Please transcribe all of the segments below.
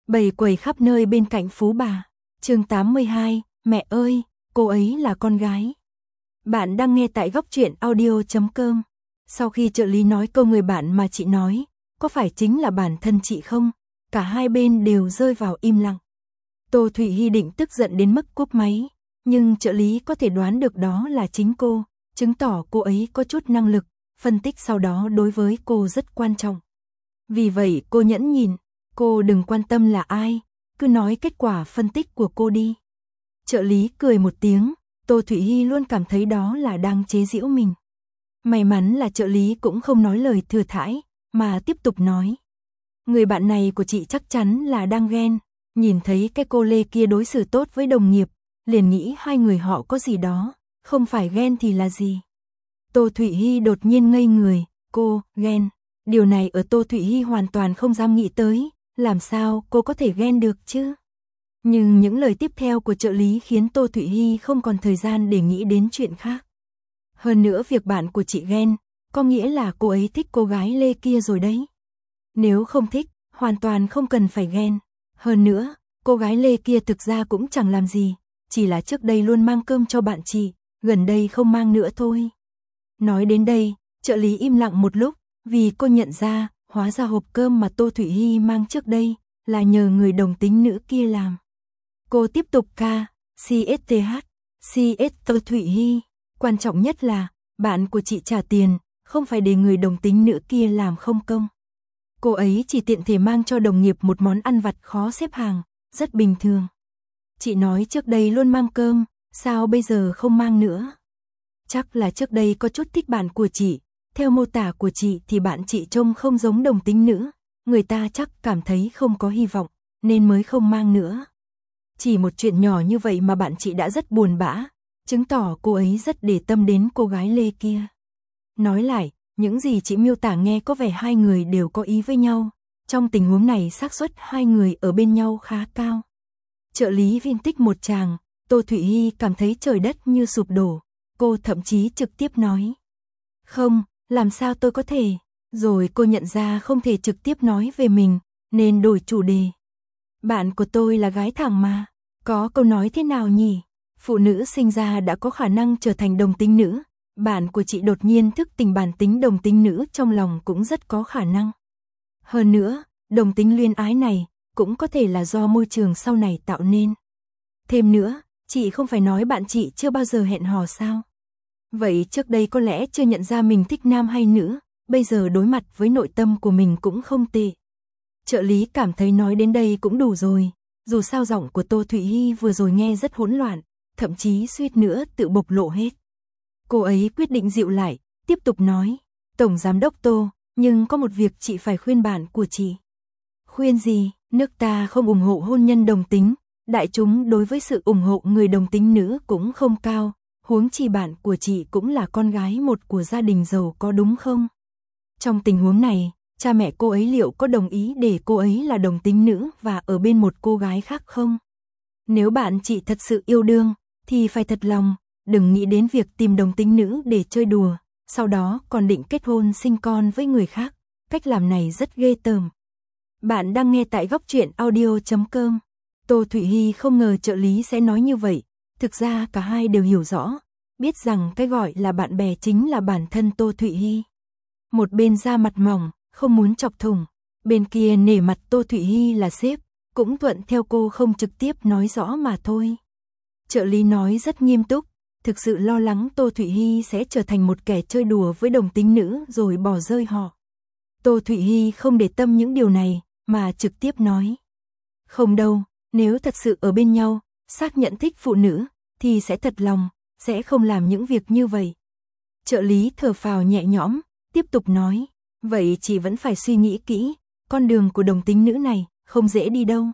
Bầy quẩy khắp nơi bên cạnh phú bà. Chương 82, mẹ ơi, cô ấy là con gái. Bạn đang nghe tại góc truyện audio.com. Sau khi trợ lý nói câu người bạn mà chị nói, có phải chính là bản thân chị không? Cả hai bên đều rơi vào im lặng. Tô Thụy Hy định tức giận đến mức cúp máy, nhưng trợ lý có thể đoán được đó là chính cô, chứng tỏ cô ấy có chút năng lực, phân tích sau đó đối với cô rất quan trọng. Vì vậy cô nhẫn nhịn, cô đừng quan tâm là ai, cứ nói kết quả phân tích của cô đi. Trợ lý cười một tiếng, Tô Thụy Hy luôn cảm thấy đó là đang chế giễu mình. May mắn là trợ lý cũng không nói lời thừa thãi, mà tiếp tục nói. Người bạn này của chị chắc chắn là đang ghen, nhìn thấy cái cô Lê kia đối xử tốt với đồng nghiệp, liền nghĩ hai người họ có gì đó, không phải ghen thì là gì. Tô Thụy Hy đột nhiên ngây người, cô, ghen. Điều này ở Tô Thụy Hy hoàn toàn không dám nghĩ tới, làm sao cô có thể ghen được chứ? Nhưng những lời tiếp theo của trợ lý khiến Tô Thụy Hy không còn thời gian để nghĩ đến chuyện khác. Hơn nữa việc bạn của chị ghen, có nghĩa là cô ấy thích cô gái Lê kia rồi đấy. Nếu không thích, hoàn toàn không cần phải ghen. Hơn nữa, cô gái Lê kia thực ra cũng chẳng làm gì, chỉ là trước đây luôn mang cơm cho bạn chị, gần đây không mang nữa thôi. Nói đến đây, trợ lý im lặng một lúc, vì cô nhận ra, hóa ra hộp cơm mà Tô Thụy Hy mang trước đây, là nhờ người đồng tính nữ kia làm. Cô tiếp tục CSTH, Tô Thụy Hy, quan trọng nhất là, bạn của chị trả tiền, không phải để người đồng tính nữ kia làm không công. Cô ấy chỉ tiện thể mang cho đồng nghiệp một món ăn vặt khó xếp hàng, rất bình thường. Chị nói trước đây luôn mang cơm, sao bây giờ không mang nữa? Chắc là trước đây có chút thích bạn của chị, theo mô tả của chị thì bạn chị trông không giống đồng tính nữ, người ta chắc cảm thấy không có hy vọng, nên mới không mang nữa. Chỉ một chuyện nhỏ như vậy mà bạn chị đã rất buồn bã, chứng tỏ cô ấy rất để tâm đến cô gái Lê kia. Nói lại, những gì chị miêu tả nghe có vẻ hai người đều có ý với nhau, trong tình huống này xác suất hai người ở bên nhau khá cao. Trợ lý viên tích một tràng, Tô Thụy Hy cảm thấy trời đất như sụp đổ, cô thậm chí trực tiếp nói. Không, làm sao tôi có thể, rồi cô nhận ra không thể trực tiếp nói về mình, nên đổi chủ đề. Bạn của tôi là gái thẳng mà, có câu nói thế nào nhỉ? Phụ nữ sinh ra đã có khả năng trở thành đồng tính nữ, bạn của chị đột nhiên thức tỉnh bản tính đồng tính nữ trong lòng cũng rất có khả năng. Hơn nữa, đồng tính luyến ái này cũng có thể là do môi trường sau này tạo nên. Thêm nữa, chị không phải nói bạn chị chưa bao giờ hẹn hò sao? Vậy trước đây có lẽ chưa nhận ra mình thích nam hay nữ, bây giờ đối mặt với nội tâm của mình cũng không tệ. Trợ lý cảm thấy nói đến đây cũng đủ rồi, dù sao giọng của Tô Thụy Hy vừa rồi nghe rất hỗn loạn, thậm chí suýt nữa tự bộc lộ hết. Cô ấy quyết định dịu lại, tiếp tục nói, Tổng Giám đốc Tô, nhưng có một việc chị phải khuyên bạn của chị. Khuyên gì? Nước ta không ủng hộ hôn nhân đồng tính, đại chúng đối với sự ủng hộ người đồng tính nữ cũng không cao, huống chi bạn của chị cũng là con gái một của gia đình giàu có đúng không? Trong tình huống này, cha mẹ cô ấy liệu có đồng ý để cô ấy là đồng tính nữ và ở bên một cô gái khác không? Nếu bạn chị thật sự yêu đương, thì phải thật lòng, đừng nghĩ đến việc tìm đồng tính nữ để chơi đùa, sau đó còn định kết hôn sinh con với người khác, cách làm này rất ghê tởm. Bạn đang nghe tại góc truyện audio.com. Tô Thụy Hy không ngờ trợ lý sẽ nói như vậy, thực ra cả hai đều hiểu rõ, biết rằng cái gọi là bạn bè chính là bản thân Tô Thụy Hy. Một bên da mặt mỏng, không muốn chọc thủng, bên kia nể mặt Tô Thụy Hy là sếp, cũng thuận theo cô không trực tiếp nói rõ mà thôi. Trợ lý nói rất nghiêm túc, thực sự lo lắng Tô Thụy Hy sẽ trở thành một kẻ chơi đùa với đồng tính nữ rồi bỏ rơi họ. Tô Thụy Hy không để tâm những điều này, mà trực tiếp nói. Không đâu, nếu thật sự ở bên nhau, xác nhận thích phụ nữ, thì sẽ thật lòng, sẽ không làm những việc như vậy. Trợ lý thở phào nhẹ nhõm, tiếp tục nói, vậy chị vẫn phải suy nghĩ kỹ, con đường của đồng tính nữ này, không dễ đi đâu.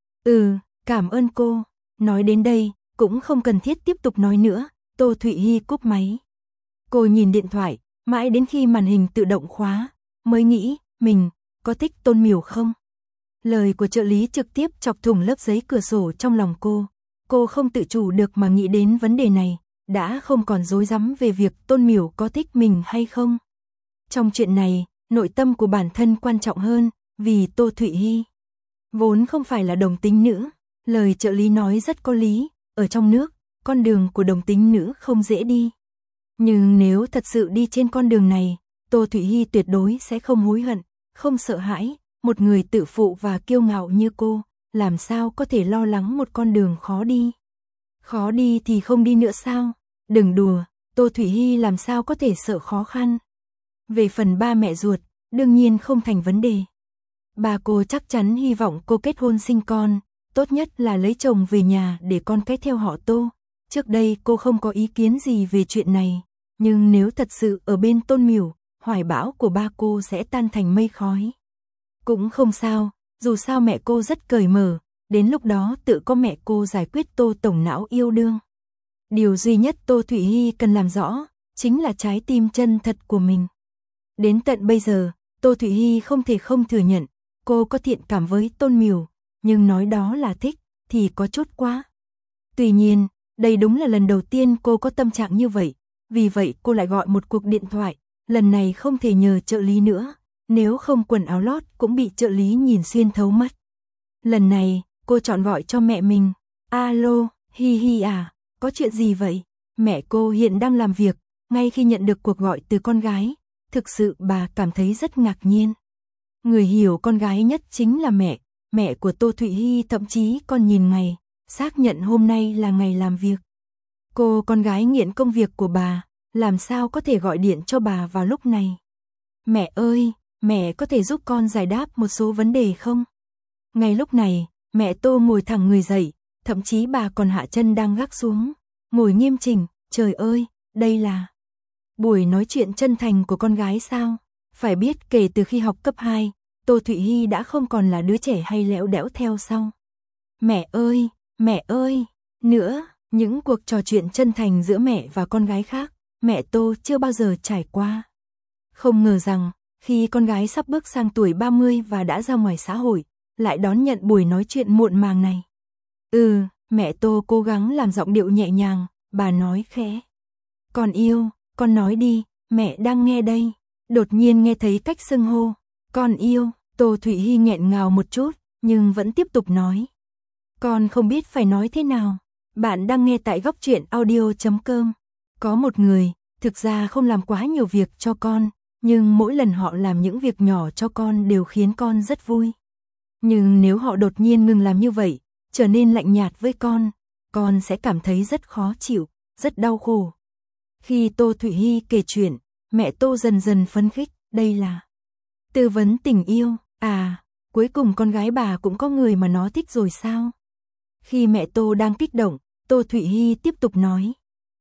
Cảm ơn cô, nói đến đây, cũng không cần thiết tiếp tục nói nữa, Tô Thụy Hy cúp máy. Cô nhìn điện thoại, mãi đến khi màn hình tự động khóa, mới nghĩ, mình, có thích Tôn Miểu không? Lời của trợ lý trực tiếp chọc thủng lớp giấy cửa sổ trong lòng cô không tự chủ được mà nghĩ đến vấn đề này, đã không còn rối rắm về việc Tôn Miểu có thích mình hay không. Trong chuyện này, nội tâm của bản thân quan trọng hơn, vì Tô Thụy Hy. Vốn không phải là đồng tính nữ, lời trợ lý nói rất có lý, ở trong nước, con đường của đồng tính nữ không dễ đi. Nhưng nếu thật sự đi trên con đường này, Tô Thụy Hi tuyệt đối sẽ không hối hận, không sợ hãi, một người tự phụ và kiêu ngạo như cô, làm sao có thể lo lắng một con đường khó đi. Khó đi thì không đi nữa sao? Đừng đùa, Tô Thụy Hi làm sao có thể sợ khó khăn. Về phần ba mẹ ruột, đương nhiên không thành vấn đề. Bà cô chắc chắn hy vọng cô kết hôn sinh con, tốt nhất là lấy chồng về nhà để con cái theo họ Tô. Trước đây cô không có ý kiến gì về chuyện này, nhưng nếu thật sự ở bên Tôn Miểu, hoài bão của ba cô sẽ tan thành mây khói. Cũng không sao, dù sao mẹ cô rất cởi mở, đến lúc đó tự có mẹ cô giải quyết Tô tổng não yêu đương. Điều duy nhất Tô Thụy Hi cần làm rõ, chính là trái tim chân thật của mình. Đến tận bây giờ, Tô Thụy Hi không thể không thừa nhận, cô có thiện cảm với Tôn Miểu, nhưng nói đó là thích, thì có chút quá. Tuy nhiên, đây đúng là lần đầu tiên cô có tâm trạng như vậy, vì vậy cô lại gọi một cuộc điện thoại, lần này không thể nhờ trợ lý nữa, nếu không quần áo lót cũng bị trợ lý nhìn xuyên thấu mắt. Lần này, cô chọn gọi cho mẹ mình, alo, Hi Hi à, có chuyện gì vậy? Mẹ cô hiện đang làm việc, ngay khi nhận được cuộc gọi từ con gái, thực sự bà cảm thấy rất ngạc nhiên. Người hiểu con gái nhất chính là mẹ của Tô Thụy Hi thậm chí còn nhìn ngày, xác nhận hôm nay là ngày làm việc. Cô con gái nghiện công việc của bà, làm sao có thể gọi điện cho bà vào lúc này? Mẹ ơi, mẹ có thể giúp con giải đáp một số vấn đề không? Ngay lúc này, mẹ Tô ngồi thẳng người dậy, thậm chí bà còn hạ chân đang gác xuống, ngồi nghiêm chỉnh, trời ơi, đây là buổi nói chuyện chân thành của con gái sao? Phải biết kể từ khi học cấp 2, Tô Thụy Hi đã không còn là đứa trẻ hay lẽo đẽo theo sau. Mẹ ơi, nữa, những cuộc trò chuyện chân thành giữa mẹ và con gái khác, mẹ Tô chưa bao giờ trải qua. Không ngờ rằng, khi con gái sắp bước sang tuổi 30 và đã ra ngoài xã hội, lại đón nhận buổi nói chuyện muộn màng này. Mẹ Tô cố gắng làm giọng điệu nhẹ nhàng, bà nói khẽ. Con yêu, con nói đi, mẹ đang nghe đây. Đột nhiên nghe thấy cách xưng hô. Con yêu, Tô Thụy Hi nghẹn ngào một chút, nhưng vẫn tiếp tục nói. Con không biết phải nói thế nào. Bạn đang nghe tại Góc Truyện Audio.com. Có một người, thực ra không làm quá nhiều việc cho con, nhưng mỗi lần họ làm những việc nhỏ cho con đều khiến con rất vui. Nhưng nếu họ đột nhiên ngừng làm như vậy, trở nên lạnh nhạt với con sẽ cảm thấy rất khó chịu, rất đau khổ. Khi Tô Thụy Hi kể chuyện, mẹ Tô dần dần phấn khích, đây là tư vấn tình yêu, cuối cùng con gái bà cũng có người mà nó thích rồi sao? Khi mẹ Tô đang kích động, Tô Thụy Hi tiếp tục nói.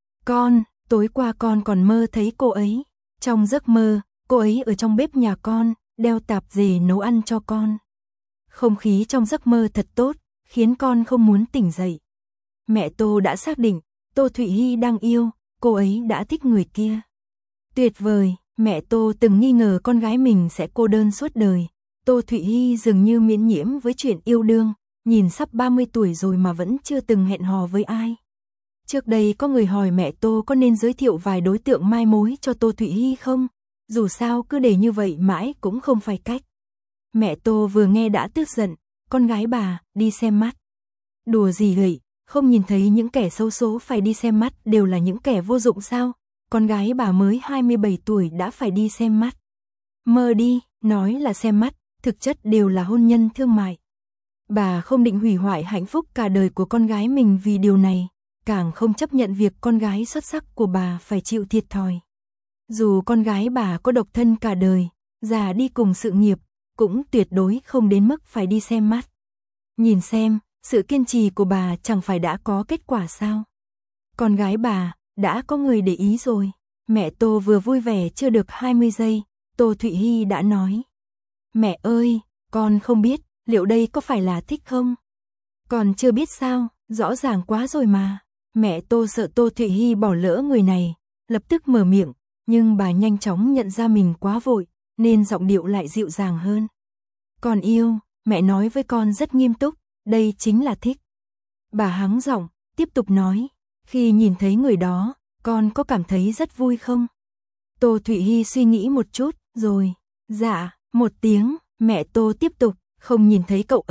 Tối qua con còn mơ thấy cô ấy. Trong giấc mơ, cô ấy ở trong bếp nhà con, đeo tạp dề nấu ăn cho con. Không khí trong giấc mơ thật tốt, khiến con không muốn tỉnh dậy. Mẹ Tô đã xác định, Tô Thụy Hi đang yêu, cô ấy đã thích người kia. Tuyệt vời, mẹ Tô từng nghi ngờ con gái mình sẽ cô đơn suốt đời. Tô Thụy Hi dường như miễn nhiễm với chuyện yêu đương, nhìn sắp 30 tuổi rồi mà vẫn chưa từng hẹn hò với ai. Trước đây có người hỏi mẹ Tô có nên giới thiệu vài đối tượng mai mối cho Tô Thụy Hi không? Dù sao cứ để như vậy mãi cũng không phải cách. Mẹ Tô vừa nghe đã tức giận, con gái bà, đi xem mắt. Đùa gì vậy, không nhìn thấy những kẻ xấu số phải đi xem mắt đều là những kẻ vô dụng sao? Con gái bà mới 27 tuổi đã phải đi xem mắt. Mơ đi, nói là xem mắt, thực chất đều là hôn nhân thương mại. Bà không định hủy hoại hạnh phúc cả đời của con gái mình vì điều này, càng không chấp nhận việc con gái xuất sắc của bà phải chịu thiệt thòi. Dù con gái bà có độc thân cả đời, già đi cùng sự nghiệp, cũng tuyệt đối không đến mức phải đi xem mắt. Nhìn xem, sự kiên trì của bà chẳng phải đã có kết quả sao? Con gái bà đã có người để ý rồi. Mẹ Tô vừa vui vẻ chưa được 20 giây, Tô Thụy Hi đã nói. Mẹ ơi, con không biết, liệu đây có phải là thích không? Còn chưa biết sao, rõ ràng quá rồi mà. Mẹ Tô sợ Tô Thụy Hi bỏ lỡ người này, lập tức mở miệng, nhưng bà nhanh chóng nhận ra mình quá vội, nên giọng điệu lại dịu dàng hơn. Con yêu, mẹ nói với con rất nghiêm túc, đây chính là thích. Bà hắng giọng, tiếp tục nói, khi nhìn thấy người đó, con có cảm thấy rất vui không? Tô Thụy Hi suy nghĩ một chút, rồi, dạ, một tiếng, mẹ Tô tiếp tục, không nhìn thấy cậu ấy,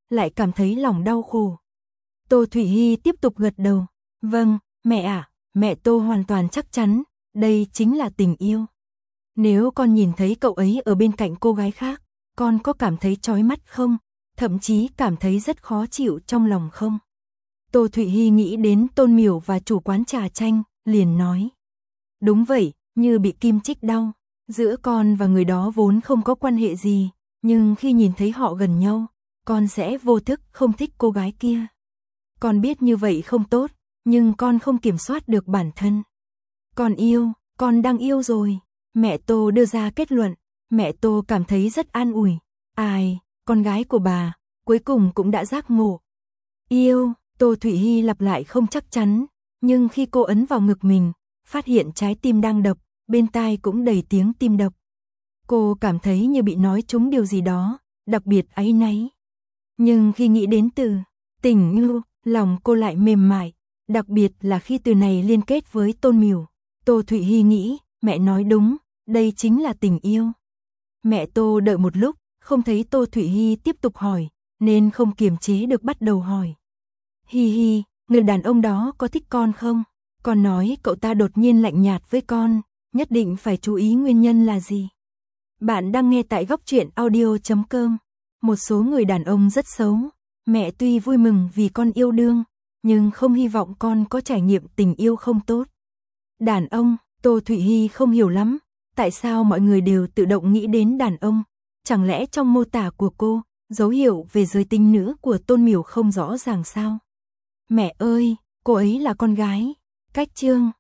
lại cảm thấy lòng đau khổ. Tô Thủy Hy tiếp tục gật đầu. Vâng, mẹ ạ, mẹ Tô hoàn toàn chắc chắn, đây chính là tình yêu. Nếu con nhìn thấy cậu ấy ở bên cạnh cô gái khác, con có cảm thấy chói mắt không? Thậm chí cảm thấy rất khó chịu trong lòng không? Tô Thủy Hy nghĩ đến Tôn Miểu và chủ quán trà chanh, liền nói. Đúng vậy, như bị kim chích đau. Giữa con và người đó vốn không có quan hệ gì, nhưng khi nhìn thấy họ gần nhau, con sẽ vô thức không thích cô gái kia. Con biết như vậy không tốt, nhưng con không kiểm soát được bản thân. Con yêu, con đang yêu rồi. Mẹ Tô đưa ra kết luận, mẹ Tô cảm thấy rất an ủi. Ai, con gái của bà, cuối cùng cũng đã giác ngộ. Yêu, Tô Thủy Hy lặp lại không chắc chắn, nhưng khi cô ấn vào ngực mình, phát hiện trái tim đang đập, bên tai cũng đầy tiếng tim đập. Cô cảm thấy như bị nói trúng điều gì đó, đặc biệt áy náy. Nhưng khi nghĩ đến từ tình yêu, lòng cô lại mềm mại, đặc biệt là khi từ này liên kết với Tôn Miểu. Tô Thủy Hy nghĩ, mẹ nói đúng, đây chính là tình yêu. Mẹ Tô đợi một lúc, không thấy Tô Thủy Hy tiếp tục hỏi, nên không kiềm chế được bắt đầu hỏi. Hi hi, người đàn ông đó có thích con không? Con nói cậu ta đột nhiên lạnh nhạt với con, nhất định phải chú ý nguyên nhân là gì. Bạn đang nghe tại Góc Truyện Audio.com. Một số người đàn ông rất xấu, mẹ tuy vui mừng vì con yêu đương, nhưng không hy vọng con có trải nghiệm tình yêu không tốt. Đàn ông, Tô Thủy Hy không hiểu lắm, tại sao mọi người đều tự động nghĩ đến đàn ông, chẳng lẽ trong mô tả của cô, dấu hiệu về giới tính nữ của Tôn Miểu không rõ ràng sao? Mẹ ơi, cô ấy là con gái. Cách chương